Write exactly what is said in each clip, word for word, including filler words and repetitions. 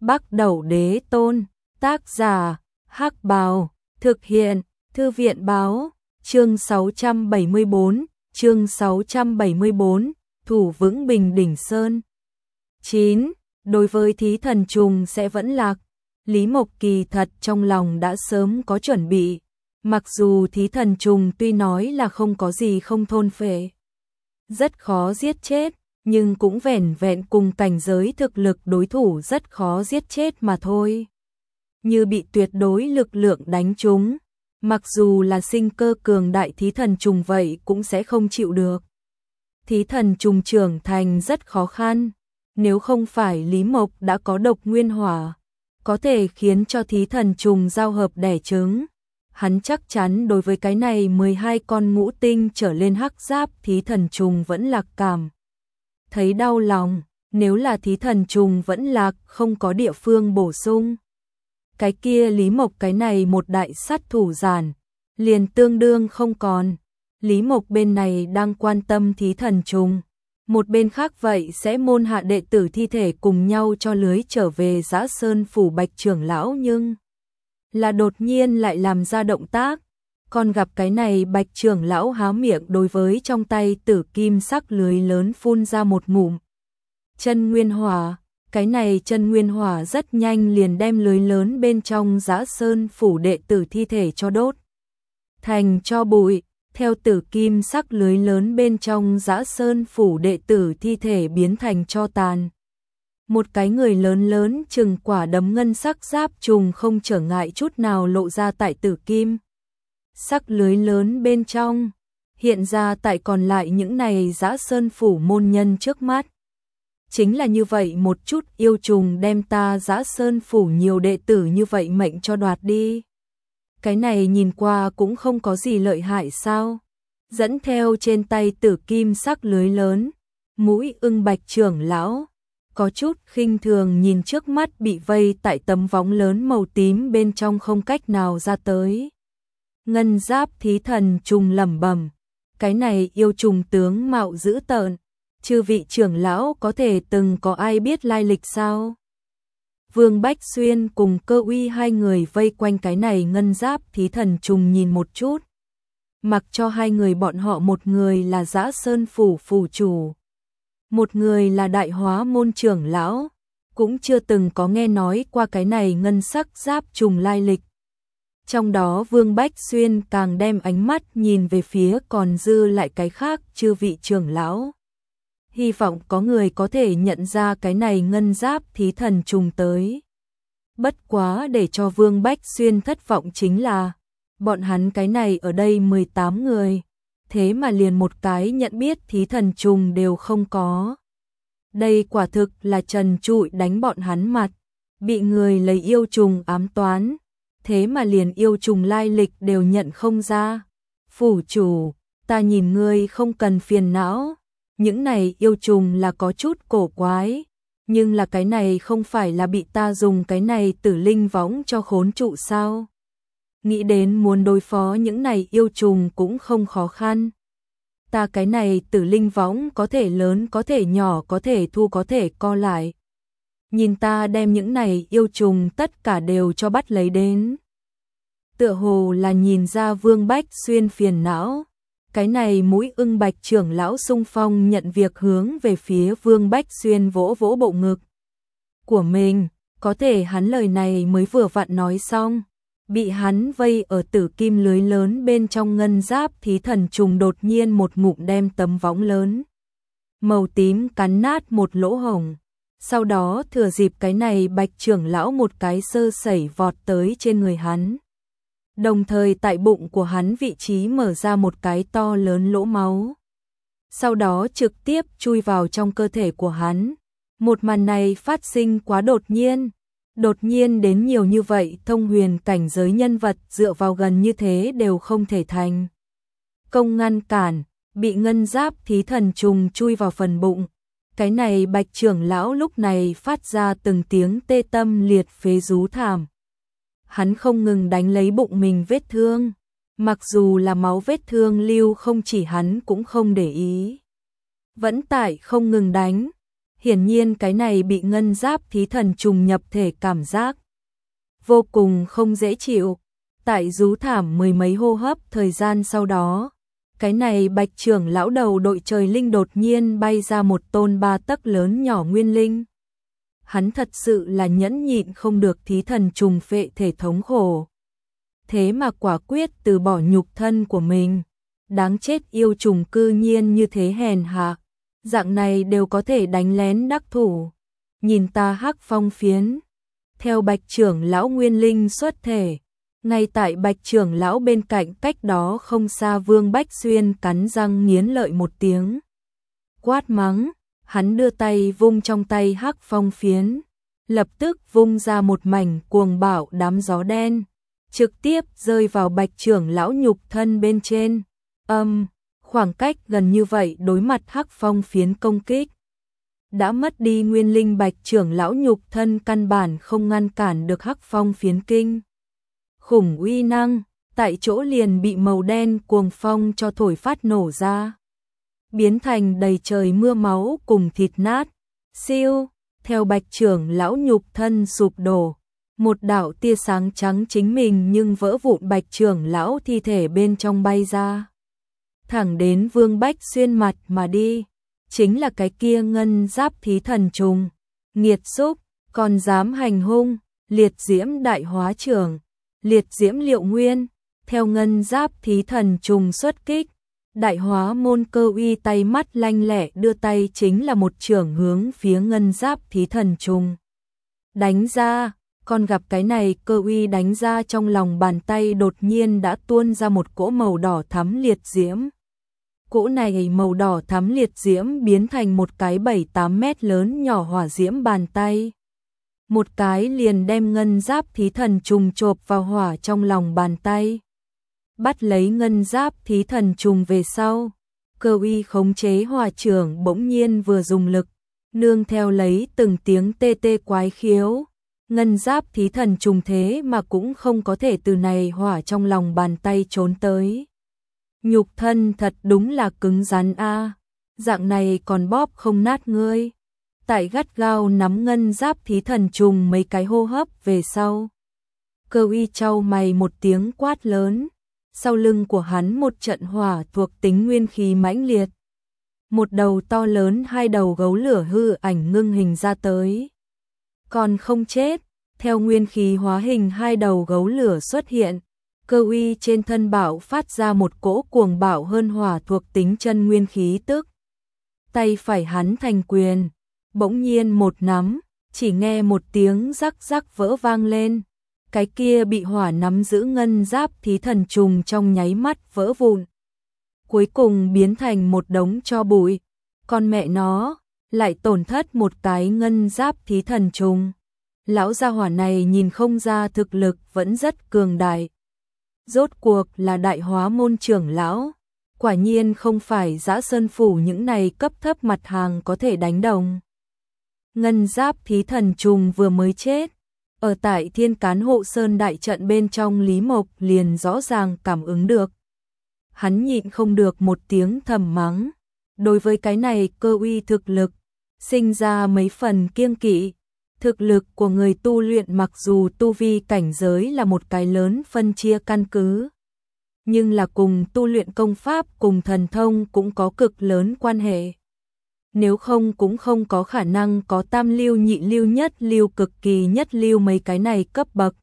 Bắc Đẩu Đế Tôn, tác giả, Hắc Bào, thực hiện, Thư viện Báo, chương sáu trăm bảy mươi bốn, chương sáu trăm bảy mươi bốn, thủ vững Bình Đỉnh Sơn. chín. Đối với Thí Thần Trùng sẽ vẫn lạc, Lý Mộc kỳ thật trong lòng đã sớm có chuẩn bị, mặc dù Thí Thần Trùng tuy nói là không có gì không thôn phệ, rất khó giết chết, nhưng cũng vẻn vẹn cùng cảnh giới thực lực đối thủ rất khó giết chết mà thôi. Như bị tuyệt đối lực lượng đánh trúng, mặc dù là sinh cơ cường đại Thí Thần Trùng vậy cũng sẽ không chịu được. Thí Thần Trùng trưởng thành rất khó khăn, nếu không phải Lý Mộc đã có độc nguyên hỏa, có thể khiến cho Thí Thần Trùng giao hợp đẻ trứng. Hắn chắc chắn đối với cái này mười hai con ngũ tinh trở lên hắc giáp Thí Thần Trùng vẫn lạc cảm. Thấy đau lòng, nếu là Thí Thần Trùng vẫn lạc không có địa phương bổ sung. Cái kia Lý Mộc cái này một đại sát thủ giản, liền tương đương không còn. Lý Mộc bên này đang quan tâm Thí Thần Trùng, một bên khác vậy sẽ môn hạ đệ tử thi thể cùng nhau cho lưới trở về Dã Sơn phủ Bạch trưởng lão, nhưng là đột nhiên lại làm ra động tác, còn gặp cái này Bạch trưởng lão há miệng đối với trong tay tử kim sắc lưới lớn phun ra một ngụm chân nguyên hỏa. Cái này chân nguyên hỏa rất nhanh liền đem lưới lớn bên trong Dã Sơn phủ đệ tử thi thể cho đốt thành tro bụi. Theo tử kim sắc lưới lớn bên trong Dã Sơn phủ đệ tử thi thể biến thành tro tàn, một cái người lớn lớn chừng quả đấm ngân sắc giáp trùng không trở ngại chút nào lộ ra tại tử kim sắc lưới lớn bên trong, hiện ra tại còn lại những này Dã Sơn phủ môn nhân trước mắt. Chính là như vậy một chút yêu trùng đem ta Dã Sơn phủ nhiều đệ tử như vậy mệnh cho đoạt đi. Cái này nhìn qua cũng không có gì lợi hại sao? Dẫn theo trên tay tử kim sắc lưới lớn, Mũi Ưng Bạch trưởng lão có chút khinh thường nhìn trước mắt bị vây tại tấm võng lớn màu tím bên trong không cách nào ra tới ngân giáp Thí Thần Trùng lẩm bẩm, cái này yêu trùng tướng mạo dữ tợn, chư vị trưởng lão có thể từng có ai biết lai lịch sao? Vương Bách Xuyên cùng Cơ Uy hai người vây quanh cái này ngân giáp Thí Thần Trùng nhìn một chút, mặc cho hai người bọn họ, một người là Dã Sơn phủ phủ chủ, một người là Đại Hóa môn trưởng lão, cũng chưa từng có nghe nói qua cái này ngân sắc giáp trùng lai lịch. Trong đó Vương Bách Xuyên càng đem ánh mắt nhìn về phía còn dư lại cái khác chư vị trưởng lão, hy vọng có người có thể nhận ra cái này ngân giáp Thí Thần Trùng tới. Bất quá để cho Vương Bách Xuyên thất vọng chính là, bọn hắn cái này ở đây mười tám người, thế mà liền một cái nhận biết Thí Thần Trùng đều không có. Đây quả thực là trần trụi đánh bọn hắn mặt, bị người lấy yêu trùng ám toán, thế mà liền yêu trùng lai lịch đều nhận không ra. Phủ chủ, ta nhìn ngươi không cần phiền não, những này yêu trùng là có chút cổ quái, nhưng là cái này không phải là bị ta dùng cái này tử linh võng cho khốn trụ sao? Nghĩ đến muốn đối phó những này yêu trùng cũng không khó khăn. Ta cái này tử linh võng có thể lớn có thể nhỏ, có thể thu có thể co lại. Nhìn ta đem những này yêu trùng tất cả đều cho bắt lấy đến. Tựa hồ là nhìn ra Vương Bách Xuyên phiền não. Cái này Mũi Ưng Bạch trưởng lão xung phong nhận việc, hướng về phía Vương Bách Xuyên vỗ vỗ bộ ngực của mình. Có thể hắn lời này mới vừa vặn nói xong, bị hắn vây ở tử kim lưới lớn bên trong ngân giáp Thí Thần Trùng đột nhiên một ngụm đem tấm võng lớn màu tím cắn nát một lỗ hổng. Sau đó thừa dịp cái này Bạch trưởng lão một cái sơ sẩy vọt tới trên người hắn, đồng thời tại bụng của hắn vị trí mở ra một cái to lớn lỗ máu, sau đó trực tiếp chui vào trong cơ thể của hắn. Một màn này phát sinh quá đột nhiên, đột nhiên đến nhiều như vậy, thông huyền cảnh giới nhân vật dựa vào gần như thế đều không thể thành công ngăn cản, bị ngân giáp Thí Thần Trùng chui vào phần bụng. Cái này Bạch trưởng lão lúc này phát ra từng tiếng tê tâm liệt phế rú thảm. Hắn không ngừng đánh lấy bụng mình vết thương, mặc dù là máu vết thương lưu không chỉ hắn cũng không để ý, vẫn tại không ngừng đánh. Hiển nhiên cái này bị ngân giáp thí thần trùng nhập thể cảm giác vô cùng không dễ chịu. Tại rú thảm mười mấy hô hấp thời gian sau đó, cái này Bạch trưởng lão đầu đội trời linh đột nhiên bay ra một tôn ba tấc lớn nhỏ nguyên linh. Hắn thật sự là nhẫn nhịn không được thí thần trùng phệ thể thống khổ. Thế mà quả quyết từ bỏ nhục thân của mình. Đáng chết, yêu trùng cư nhiên như thế hèn hạ. Dạng này đều có thể đánh lén đắc thủ. Nhìn ta hắc phong phiến. Theo Bạch trưởng lão nguyên linh xuất thể. Ngay tại Bạch trưởng lão bên cạnh cách đó không xa Vương Bách Xuyên cắn răng nghiến lợi một tiếng. Quát mắng, hắn đưa tay vung trong tay hắc phong phiến. Lập tức vung ra một mảnh cuồng bạo đám gió đen. Trực tiếp rơi vào Bạch trưởng lão nhục thân bên trên. Âm, khoảng cách gần như vậy đối mặt hắc phong phiến công kích. Đã mất đi nguyên linh Bạch trưởng lão nhục thân căn bản không ngăn cản được hắc phong phiến kinh. Khủng uy năng, tại chỗ liền bị màu đen cuồng phong cho thổi phát nổ ra. Biến thành đầy trời mưa máu cùng thịt nát. Siêu, theo Bạch trưởng lão nhục thân sụp đổ. Một đạo tia sáng trắng chính mình nhưng vỡ vụn Bạch trưởng lão thi thể bên trong bay ra. Thẳng đến Vương Bách Xuyên mặt mà đi. Chính là cái kia ngân giáp thí thần trùng. Nghiệt xúc, còn dám hành hung, liệt diễm đại hóa trưởng. Liệt diễm liệu nguyên, theo ngân giáp thí thần trùng xuất kích. Đại hóa môn Cơ Uy tay mắt lanh lẹ đưa tay chính là một chưởng hướng phía ngân giáp thí thần trùng. Đánh ra, còn gặp cái này Cơ Uy đánh ra trong lòng bàn tay đột nhiên đã tuôn ra một cỗ màu đỏ thắm liệt diễm. Cỗ này màu đỏ thắm liệt diễm biến thành một cái bảy tám mét lớn nhỏ hỏa diễm bàn tay. Một cái liền đem ngân giáp thí thần trùng chộp vào hỏa trong lòng bàn tay. Bắt lấy ngân giáp thí thần trùng về sau. Cơ Uy khống chế hỏa trưởng bỗng nhiên vừa dùng lực. Nương theo lấy từng tiếng tê tê quái khiếu. Ngân giáp thí thần trùng thế mà cũng không có thể từ này hỏa trong lòng bàn tay trốn tới. Nhục thân thật đúng là cứng rắn a, dạng này còn bóp không nát ngươi. Tại gắt gao nắm ngân giáp thí thần trùng mấy cái hô hấp về sau. Cơ Uy chau mày một tiếng quát lớn. Sau lưng của hắn một trận hỏa thuộc tính nguyên khí mãnh liệt. Một đầu to lớn hai đầu gấu lửa hư ảnh ngưng hình ra tới. Còn không chết, theo nguyên khí hóa hình hai đầu gấu lửa xuất hiện. Cơ Uy trên thân bạo phát ra một cỗ cuồng bạo hơn hỏa thuộc tính chân nguyên khí tức. Tay phải hắn thành quyền. Bỗng nhiên một nắm, chỉ nghe một tiếng rắc rắc vỡ vang lên. Cái kia bị hỏa nắm giữ ngân giáp thí thần trùng trong nháy mắt vỡ vụn. Cuối cùng biến thành một đống tro bụi. Con mẹ nó, lại tổn thất một cái ngân giáp thí thần trùng. Lão gia hỏa này nhìn không ra thực lực vẫn rất cường đại. Rốt cuộc là đại hóa môn trưởng lão. Quả nhiên không phải Dã Sơn Phủ những này cấp thấp mặt hàng có thể đánh đồng. Ngân giáp thí thần trùng vừa mới chết. Ở tại Thiên Cán Hộ Sơn đại trận bên trong Lý Mộc liền rõ ràng cảm ứng được. Hắn nhịn không được một tiếng thầm mắng. Đối với cái này Cơ Uy thực lực, sinh ra mấy phần kiêng kỵ. Thực lực của người tu luyện mặc dù tu vi cảnh giới là một cái lớn phân chia căn cứ. Nhưng là cùng tu luyện công pháp cùng thần thông cũng có cực lớn quan hệ. Nếu không cũng không có khả năng có tam lưu nhị lưu nhất lưu cực kỳ nhất lưu mấy cái này cấp bậc.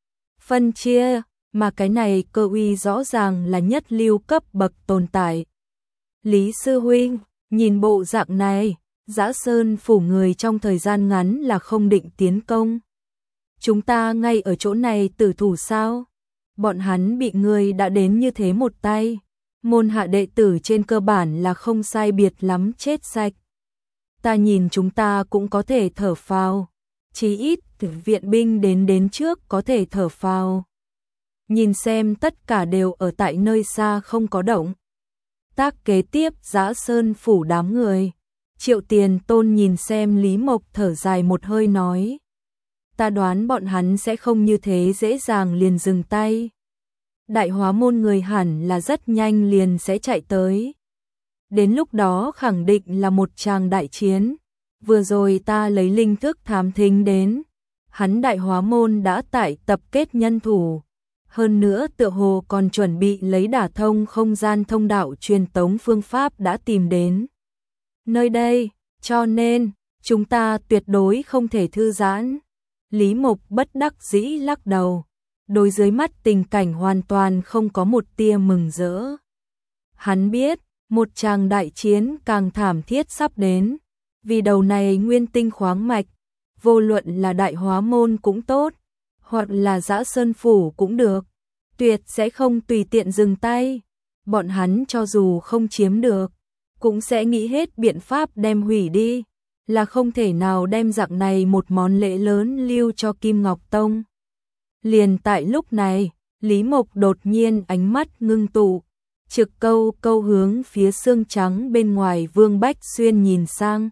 Phân chia, mà cái này Cơ Uy rõ ràng là nhất lưu cấp bậc tồn tại. Lý sư huynh, nhìn bộ dạng này, Dã Sơn Phủ người trong thời gian ngắn là không định tiến công. Chúng ta ngay ở chỗ này tử thủ sao? Bọn hắn bị người đã đến như thế một tay. Môn hạ đệ tử trên cơ bản là không sai biệt lắm chết sạch. Ta nhìn chúng ta cũng có thể thở phào. Chí ít viện binh đến đến trước có thể thở phào. Nhìn xem tất cả đều ở tại nơi xa không có động. Tác kế tiếp Dã Sơn Phủ đám người. Triệu Tiền Tôn nhìn xem Lý Mộc thở dài một hơi nói. Ta đoán bọn hắn sẽ không như thế dễ dàng liền dừng tay. Đại hóa môn người hẳn là rất nhanh liền sẽ chạy tới. Đến lúc đó khẳng định là một tràng đại chiến. vừa rồi ta lấy linh thức thám thính đến, hắn Đại Hóa Môn đã tại tập kết nhân thủ, hơn nữa tựa hồ còn chuẩn bị lấy đả thông không gian thông đạo truyền tống phương pháp đã tìm đến nơi đây, cho nên chúng ta tuyệt đối không thể thư giãn. Lý Mộc bất đắc dĩ lắc đầu, đối dưới mắt tình cảnh hoàn toàn không có một tia mừng rỡ. Hắn biết, một tràng đại chiến càng thảm thiết sắp đến, vì đầu này nguyên tinh khoáng mạch, vô luận là Đại Hóa Môn cũng tốt, hoặc là Dã Sơn Phủ cũng được, tuyệt sẽ không tùy tiện dừng tay. Bọn hắn cho dù không chiếm được, cũng sẽ nghĩ hết biện pháp đem hủy đi, là không thể nào đem dạng này một món lễ lớn lưu cho Kim Ngọc Tông. Liền tại lúc này, Lý Mộc đột nhiên ánh mắt ngưng tụ, trực câu câu hướng phía xương trắng bên ngoài Vương Bách Xuyên nhìn sang.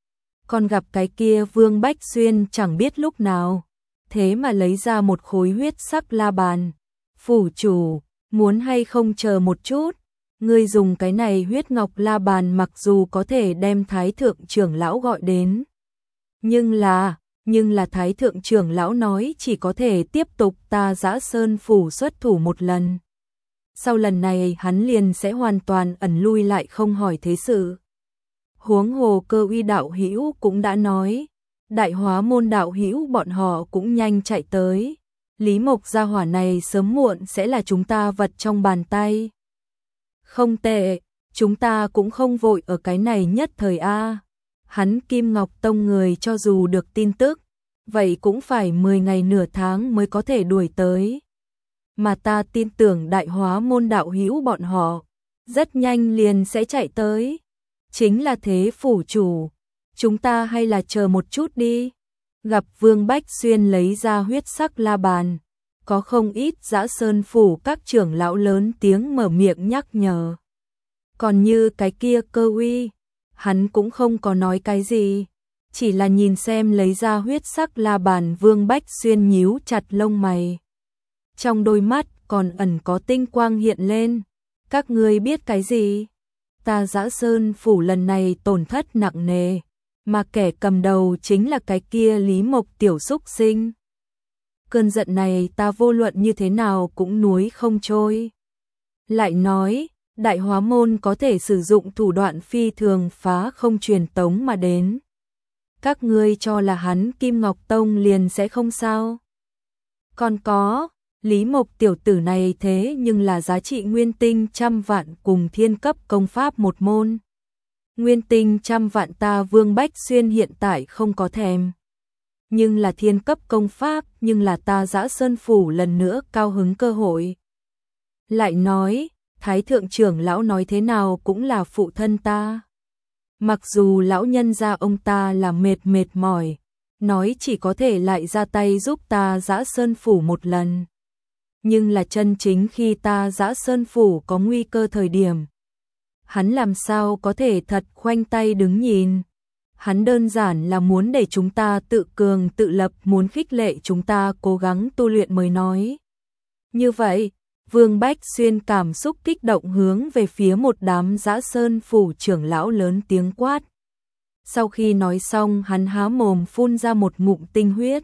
Còn gặp cái kia Vương Bách Xuyên chẳng biết lúc nào, thế mà lấy ra một khối huyết sắc la bàn. Phủ chủ, muốn hay không chờ một chút, ngươi dùng cái này huyết ngọc la bàn mặc dù có thể đem Thái Thượng trưởng lão gọi đến. Nhưng là, nhưng là Thái Thượng trưởng lão nói chỉ có thể tiếp tục ta Dã Sơn Phủ xuất thủ một lần. Sau lần này hắn liền sẽ hoàn toàn ẩn lui lại không hỏi thế sự. Huống hồ Cơ Uy đạo hữu cũng đã nói, Đại Hóa Môn đạo hữu bọn họ cũng nhanh chạy tới. Lý Mộc gia hỏa này sớm muộn sẽ là chúng ta vật trong bàn tay. Không tệ, chúng ta cũng không vội ở cái này nhất thời a. Hắn Kim Ngọc Tông người cho dù được tin tức, vậy cũng phải mười ngày nửa tháng mới có thể đuổi tới. Mà ta tin tưởng Đại Hóa Môn đạo hữu bọn họ, rất nhanh liền sẽ chạy tới. Chính là thế phủ chủ, chúng ta hay là chờ một chút đi. Gặp Vương Bách Xuyên lấy ra huyết sắc la bàn, có không ít Dã Sơn Phủ các trưởng lão lớn tiếng mở miệng nhắc nhở. Còn như cái kia Cơ Uy, hắn cũng không có nói cái gì, chỉ là nhìn xem lấy ra huyết sắc la bàn. Vương Bách Xuyên nhíu chặt lông mày, trong đôi mắt còn ẩn có tinh quang hiện lên. Các ngươi biết cái gì? Ta Dã Sơn Phủ lần này tổn thất nặng nề, mà kẻ cầm đầu chính là cái kia Lý Mộc tiểu xúc sinh. Cơn giận này ta vô luận như thế nào cũng nuối không trôi. Lại nói, Đại Hóa Môn có thể sử dụng thủ đoạn phi thường phá không truyền tống mà đến. Các ngươi cho là hắn Kim Ngọc Tông liền sẽ không sao? Còn có, Lý Mộc tiểu tử này thế nhưng là giá trị nguyên tinh trăm vạn cùng thiên cấp công pháp một môn. Nguyên tinh trăm vạn ta Vương Bách Xuyên hiện tại không có thèm. Nhưng là thiên cấp công pháp, nhưng là ta Dã Sơn Phủ lần nữa cao hứng cơ hội. Lại nói, Thái Thượng trưởng lão nói thế nào cũng là phụ thân ta. Mặc dù lão nhân gia ông ta là mệt mệt mỏi, nói chỉ có thể lại ra tay giúp ta Dã Sơn Phủ một lần. Nhưng là chân chính khi ta Dã Sơn Phủ có nguy cơ thời điểm, hắn làm sao có thể thật khoanh tay đứng nhìn. Hắn đơn giản là muốn để chúng ta tự cường tự lập, muốn khích lệ chúng ta cố gắng tu luyện mới nói. Như vậy, Vương Bách Xuyên cảm xúc kích động hướng về phía một đám Dã Sơn Phủ trưởng lão lớn tiếng quát. Sau khi nói xong hắn há mồm phun ra một ngụm tinh huyết,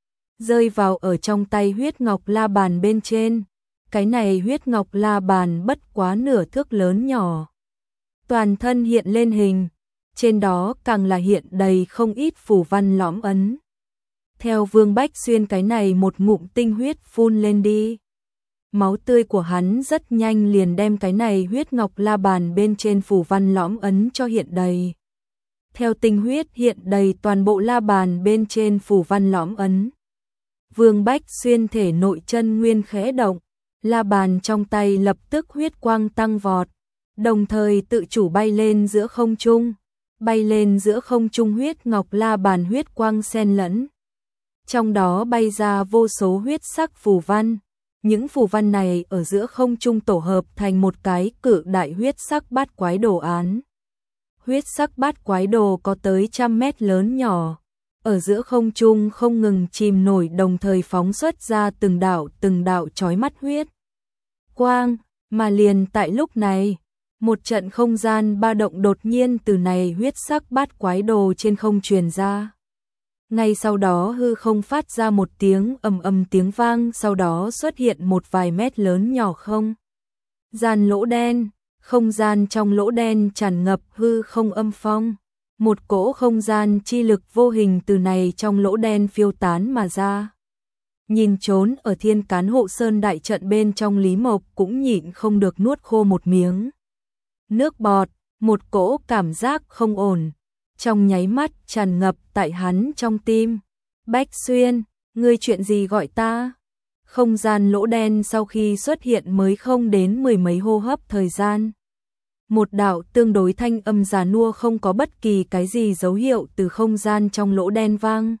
rơi vào ở trong tay huyết ngọc la bàn bên trên. Cái này huyết ngọc la bàn bất quá nửa thước lớn nhỏ, toàn thân hiện lên hình, trên đó càng là hiện đầy không ít phù văn lõm ấn. Theo Vương Bách Xuyên cái này một ngụm tinh huyết phun lên đi, máu tươi của hắn rất nhanh liền đem cái này huyết ngọc la bàn bên trên phù văn lõm ấn cho hiện đầy. Theo tinh huyết hiện đầy toàn bộ la bàn bên trên phù văn lõm ấn, Vương Bách Xuyên thể nội chân nguyên khẽ động, la bàn trong tay lập tức huyết quang tăng vọt, đồng thời tự chủ bay lên giữa không trung. Bay lên giữa không trung huyết ngọc la bàn huyết quang xen lẫn, trong đó bay ra vô số huyết sắc phù văn. Những phù văn này ở giữa không trung tổ hợp thành một cái cự đại huyết sắc bát quái đồ án. Huyết sắc bát quái đồ có tới trăm mét lớn nhỏ, ở giữa không trung không ngừng chìm nổi, đồng thời phóng xuất ra từng đạo từng đạo chói mắt huyết quang. Mà liền tại lúc này, Một trận không gian ba động đột nhiên từ này huyết sắc bát quái đồ trên không truyền ra. Ngay sau đó hư không phát ra một tiếng ầm ầm tiếng vang, sau đó xuất hiện một vài mét lớn nhỏ không gian lỗ đen, không gian trong lỗ đen tràn ngập hư không âm phong. Một cỗ không gian chi lực vô hình từ này trong lỗ đen phiêu tán mà ra. Nhìn trốn ở Thiên Cán Hộ Sơn đại trận bên trong, Lý Mộc cũng nhịn không được nuốt khô một miếng nước bọt, một cỗ cảm giác không ổn trong nháy mắt tràn ngập tại hắn trong tim. Bách Xuyên, ngươi chuyện gì gọi ta? Không gian lỗ đen sau khi xuất hiện mới không đến mười mấy hô hấp thời gian. Một đạo tương đối thanh âm già nua không có bất kỳ cái gì dấu hiệu từ không gian trong lỗ đen vang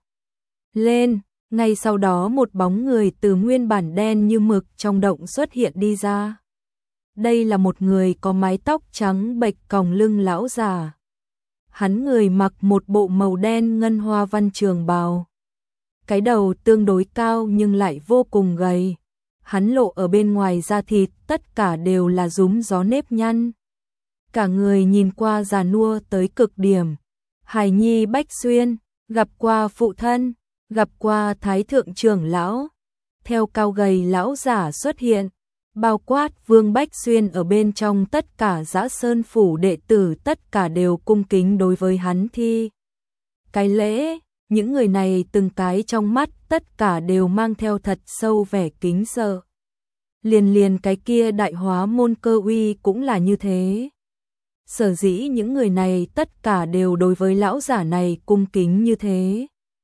lên. Ngay sau đó một bóng người từ nguyên bản đen như mực trong động xuất hiện đi ra. Đây là một người có mái tóc trắng bệch còng lưng lão già. Hắn người mặc một bộ màu đen ngân hoa văn trường bào. Cái đầu tương đối cao nhưng lại vô cùng gầy. Hắn lộ ở bên ngoài da thịt tất cả đều là rúm gió nếp nhăn. Cả người nhìn qua già nua tới cực điểm. Hải nhi Bách Xuyên, gặp qua phụ thân, gặp qua thái thượng trưởng lão. Theo cao gầy lão giả xuất hiện, bao quát Vương Bách Xuyên ở bên trong, tất cả Dã Sơn phủ đệ tử tất cả đều cung kính đối với hắn thi cái lễ. Những người này từng cái trong mắt tất cả đều mang theo thật sâu vẻ kính sợ. Liền liền cái kia Đại Hóa Môn Cơ Uy cũng là như thế. Sở dĩ những người này tất cả đều đối với lão giả này cung kính như thế,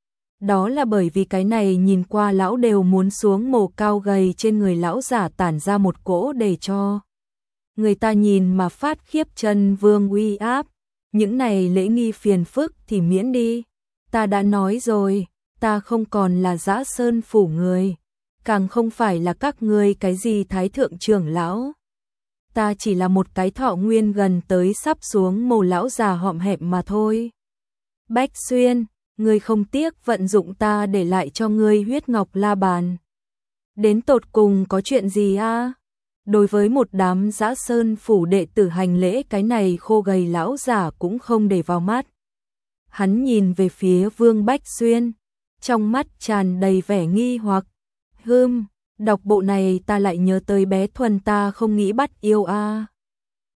đó là bởi vì cái này nhìn qua lão đều muốn xuống mồ cao gầy trên người lão giả tản ra một cỗ để cho người ta nhìn mà phát khiếp chân vương uy áp. Những này lễ nghi phiền phức thì miễn đi. Ta đã nói rồi, ta không còn là Dã Sơn phủ người, càng không phải là các ngươi cái gì thái thượng trưởng lão. Ta chỉ là một cái thọ nguyên gần tới sắp xuống mồ lão già hõm hẹp mà thôi. Bách Xuyên, ngươi không tiếc vận dụng ta để lại cho ngươi huyết ngọc la bàn. Đến tột cùng có chuyện gì a? Đối với một đám Dã Sơn phủ đệ tử hành lễ, cái này khô gầy lão giả cũng không để vào mắt. Hắn nhìn về phía Vương Bách Xuyên, trong mắt tràn đầy vẻ nghi hoặc. Hừm, đọc bộ này ta lại nhớ tới bé Thuần ta không nghĩ bắt yêu a.